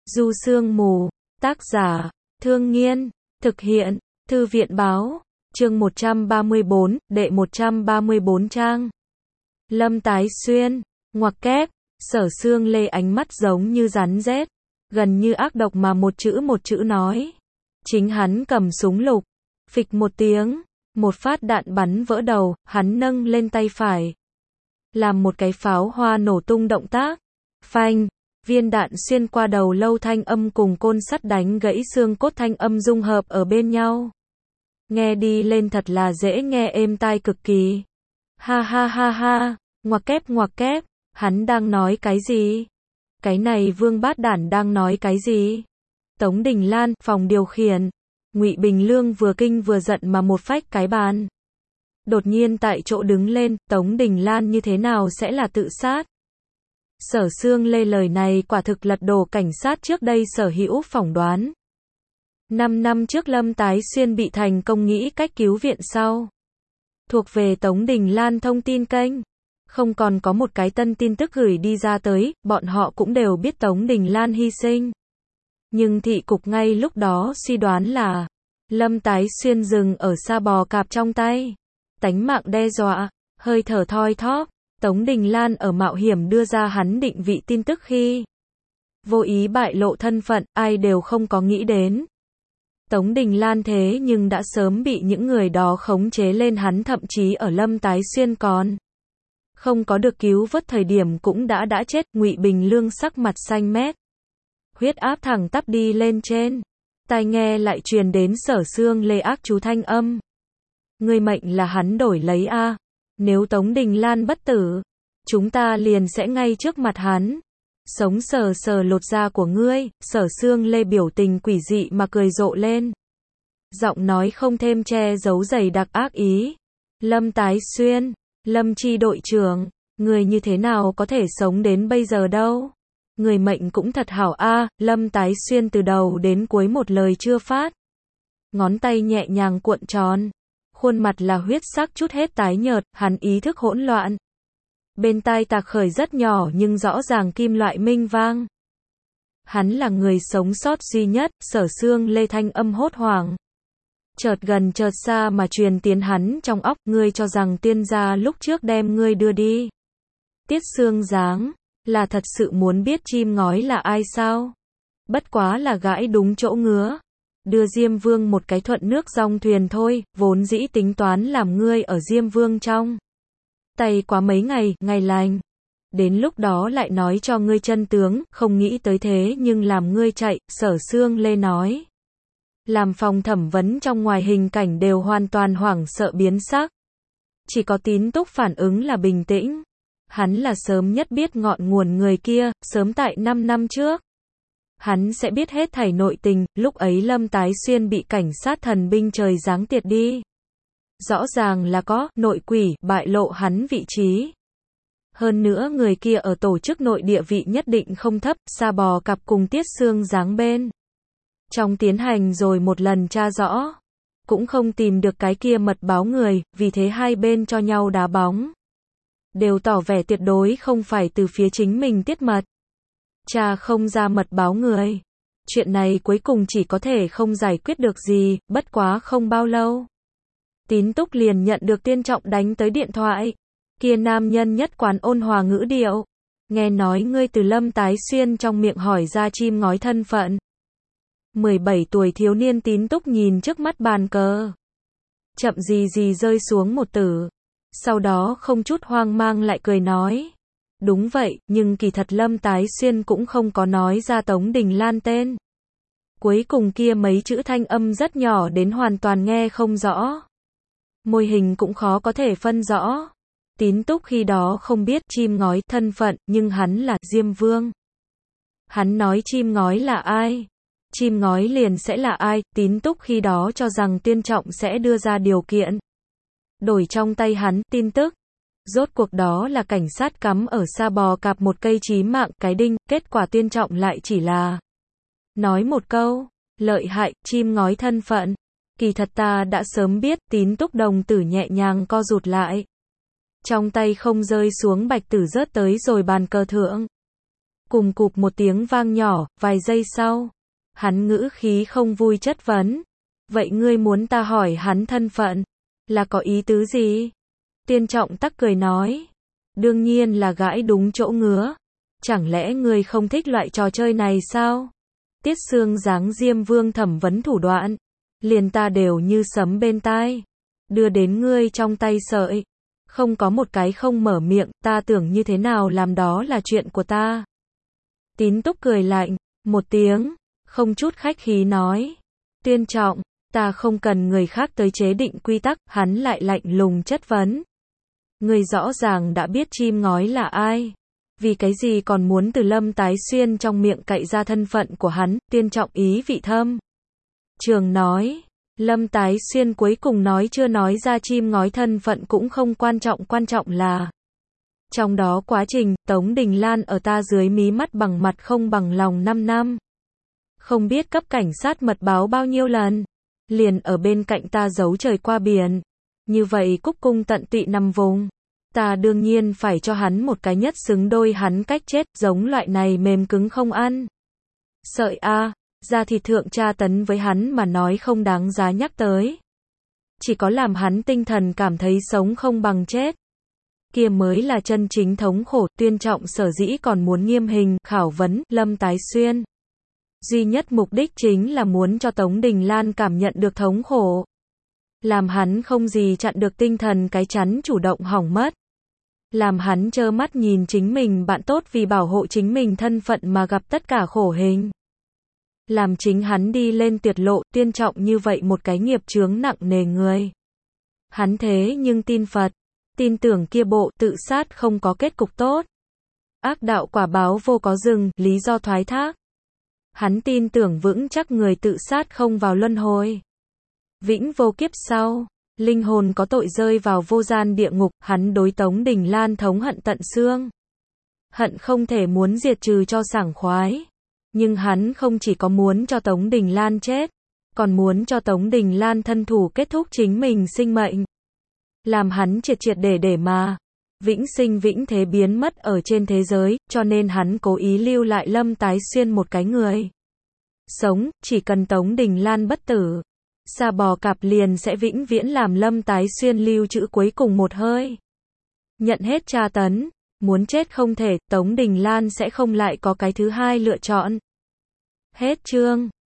Du Sương Mù, tác giả, Thương Nghiên, thực hiện, Thư viện báo, chương 134, đệ 134 trang. Lâm Tái Xuyên, ngoặc kép, Sở Sương Lê ánh mắt giống như rắn rết, gần như ác độc mà một chữ nói. Chính hắn cầm súng lục, phịch một tiếng, một phát đạn bắn vỡ đầu, hắn nâng lên tay phải, làm một cái pháo hoa nổ tung động tác. Phanh, viên đạn xuyên qua đầu lâu thanh âm cùng côn sắt đánh gãy xương cốt thanh âm dung hợp ở bên nhau. Nghe đi lên thật là dễ nghe, êm tai cực kỳ. Ha ha ha ha, ngoặc kép, hắn đang nói cái gì? Cái này Vương Bát Đản đang nói cái gì? Tống Đình Lan, phòng điều khiển. Ngụy Bình Lương vừa kinh vừa giận mà một phách cái bàn. Đột nhiên tại chỗ đứng lên, Tống Đình Lan như thế nào sẽ là tự sát? Sở Sương Lê lời này quả thực lật đổ cảnh sát trước đây sở hữu phỏng đoán. 5 năm trước Lâm Tái Xuyên bị thành công nghĩ cách cứu viện sau. Thuộc về Tống Đình Lan thông tin kênh. Không còn có một cái tân tin tức gửi đi ra tới, bọn họ cũng đều biết Tống Đình Lan hy sinh. Nhưng thị cục ngay lúc đó suy đoán là Lâm Tái Xuyên dừng ở Sa Bò Cạp trong tay. Tánh mạng đe dọa, hơi thở thoi thóp. Tống Đình Lan ở mạo hiểm đưa ra hắn định vị tin tức khi vô ý bại lộ thân phận, ai đều không có nghĩ đến. Tống Đình Lan thế nhưng đã sớm bị những người đó khống chế lên, hắn thậm chí ở Lâm Tái Xuyên còn không có được cứu vớt thời điểm cũng đã chết. Ngụy Bình Lương sắc mặt xanh mét, huyết áp thẳng tắp đi lên trên, tai nghe lại truyền đến Sở Sương Lê ác chú thanh âm. Người mệnh là hắn đổi lấy a. Nếu Tống Đình Lan bất tử, chúng ta liền sẽ ngay trước mặt hắn sống sờ lột da của ngươi. Sở Sương Lê biểu tình quỷ dị mà cười rộ lên, giọng nói không thêm che giấu dày đặc ác ý. Lâm Tái Xuyên, Lâm Chi đội trưởng, người như thế nào có thể sống đến bây giờ đâu? Người mệnh cũng thật hảo a. Lâm Tái Xuyên từ đầu đến cuối một lời chưa phát, ngón tay nhẹ nhàng cuộn tròn, khuôn mặt là huyết sắc chút hết tái nhợt, hắn ý thức hỗn loạn. Bên tai tạc khởi rất nhỏ nhưng rõ ràng kim loại minh vang. Hắn là người sống sót duy nhất. Sở Sương Lê thanh âm hốt hoảng, chợt gần chợt xa mà truyền tiến hắn trong óc. Ngươi cho rằng tiên gia lúc trước đem ngươi đưa đi Tiết Xương Giáng là thật sự muốn biết chim ngói là ai sao? Bất quá là gãi đúng chỗ ngứa, đưa Diêm Vương một cái thuận nước dong thuyền thôi. Vốn dĩ tính toán làm ngươi ở Diêm Vương trong tay quá mấy ngày lành, đến lúc đó lại nói cho ngươi chân tướng, không nghĩ tới thế nhưng làm ngươi chạy. Sở Sương Lê nói, làm phòng thẩm vấn trong ngoài hình cảnh đều hoàn toàn hoảng sợ biến sắc. Chỉ có Tín Túc phản ứng là bình tĩnh. Hắn là sớm nhất biết ngọn nguồn người kia, sớm tại 5 năm trước. Hắn sẽ biết hết thảy nội tình. Lúc ấy Lâm Tái Xuyên bị cảnh sát thần binh trời giáng tiệt đi. Rõ ràng là có nội quỷ bại lộ hắn vị trí. Hơn nữa người kia ở tổ chức nội địa vị nhất định không thấp. Sa Bò Cạp cùng Tiết Xương Giáng bên trong tiến hành rồi một lần tra rõ, cũng không tìm được cái kia mật báo người, vì thế hai bên cho nhau đá bóng, đều tỏ vẻ tuyệt đối không phải từ phía chính mình tiết mật. Cha không ra mật báo người. Chuyện này cuối cùng chỉ có thể không giải quyết được gì. Bất quá không bao lâu, Tín Túc liền nhận được Tiên Trọng đánh tới điện thoại. Kia nam nhân nhất quán ôn hòa ngữ điệu, nghe nói ngươi từ Lâm Tái Xuyên trong miệng hỏi ra chim ngói thân phận. 17 tuổi thiếu niên Tín Túc nhìn trước mắt bàn cờ, chậm gì rơi xuống một tử. Sau đó không chút hoang mang lại cười nói, đúng vậy, nhưng kỳ thật Lâm Tái Xuyên cũng không có nói ra Tống Đình Lan tên. Cuối cùng kia mấy chữ thanh âm rất nhỏ đến hoàn toàn nghe không rõ. Môi hình cũng khó có thể phân rõ. Tín Túc khi đó không biết chim ngói thân phận, nhưng hắn là Diêm Vương. Hắn nói chim ngói là ai, chim ngói liền sẽ là ai. Tín Túc khi đó cho rằng Tiên Trọng sẽ đưa ra điều kiện đổi trong tay hắn tin tức. Rốt cuộc đó là cảnh sát cắm ở Sa Bò Cạp một cây chí mạng cái đinh. Kết quả Tiên Trọng lại chỉ là nói một câu, lợi hại, chim ngói thân phận. Kỳ thật ta đã sớm biết. Tín Túc đồng tử nhẹ nhàng co rụt lại, trong tay không rơi xuống bạch tử rớt tới rồi bàn cờ thượng. Cùng cụp một tiếng vang nhỏ, vài giây sau, hắn ngữ khí không vui chất vấn. Vậy ngươi muốn ta hỏi hắn thân phận, là có ý tứ gì? Tiên Trọng Tắc cười nói. Đương nhiên là gãi đúng chỗ ngứa. Chẳng lẽ ngươi không thích loại trò chơi này sao? Tiết Sương giáng Diêm Vương thẩm vấn thủ đoạn. Liền ta đều như sấm bên tai. Đưa đến ngươi trong tay sợi. Không có một cái không mở miệng, ta tưởng như thế nào làm đó là chuyện của ta. Tín Túc cười lạnh, một tiếng, không chút khách khí nói. Tiên Trọng, ta không cần người khác tới chế định quy tắc, hắn lại lạnh lùng chất vấn. Ngươi rõ ràng đã biết chim ngói là ai. Vì cái gì còn muốn từ Lâm Tái Xuyên trong miệng cậy ra thân phận của hắn, Tiên Trọng ý vị thâm. Trường nói, Lâm Tái Xuyên cuối cùng nói chưa nói ra chim ngói thân phận cũng không quan trọng là. Trong đó quá trình, Tống Đình Lan ở ta dưới mí mắt bằng mặt không bằng lòng 5 năm. Không biết cấp cảnh sát mật báo bao nhiêu lần. Liền ở bên cạnh ta giấu trời qua biển. Như vậy Cúc Cung tận tụy nằm vùng. Ta đương nhiên phải cho hắn một cái nhất xứng đôi hắn cách chết, giống loại này mềm cứng không ăn. Sợi a, da thịt thượng tra tấn với hắn mà nói không đáng giá nhắc tới. Chỉ có làm hắn tinh thần cảm thấy sống không bằng chết. Kia mới là chân chính thống khổ. Tiên Trọng sở dĩ còn muốn nghiêm hình, khảo vấn, Lâm Tái Xuyên. Duy nhất mục đích chính là muốn cho Tống Đình Lan cảm nhận được thống khổ. Làm hắn không gì chặn được tinh thần cái chắn chủ động hỏng mất. Làm hắn trơ mắt nhìn chính mình bạn tốt vì bảo hộ chính mình thân phận mà gặp tất cả khổ hình. Làm chính hắn đi lên tuyệt lộ. Tiên Trọng như vậy một cái nghiệp chướng nặng nề người. Hắn thế nhưng tin Phật, tin tưởng kia bộ tự sát không có kết cục tốt. Ác đạo quả báo vô có dừng, lý do thoái thác. Hắn tin tưởng vững chắc người tự sát không vào luân hồi. Vĩnh vô kiếp sau, linh hồn có tội rơi vào vô gian địa ngục, hắn đối Tống Đình Lan thống hận tận xương. Hận không thể muốn diệt trừ cho sảng khoái. Nhưng hắn không chỉ có muốn cho Tống Đình Lan chết, còn muốn cho Tống Đình Lan thân thủ kết thúc chính mình sinh mệnh. Làm hắn triệt để mà vĩnh sinh vĩnh thế biến mất ở trên thế giới, cho nên hắn cố ý lưu lại Lâm Tái Xuyên một cái người sống, chỉ cần Tống Đình Lan bất tử, Sa Bò Cạp liền sẽ vĩnh viễn làm Lâm Tái Xuyên lưu trữ cuối cùng một hơi. Nhận hết tra tấn, muốn chết không thể, Tống Đình Lan sẽ không lại có cái thứ hai lựa chọn. Hết chương.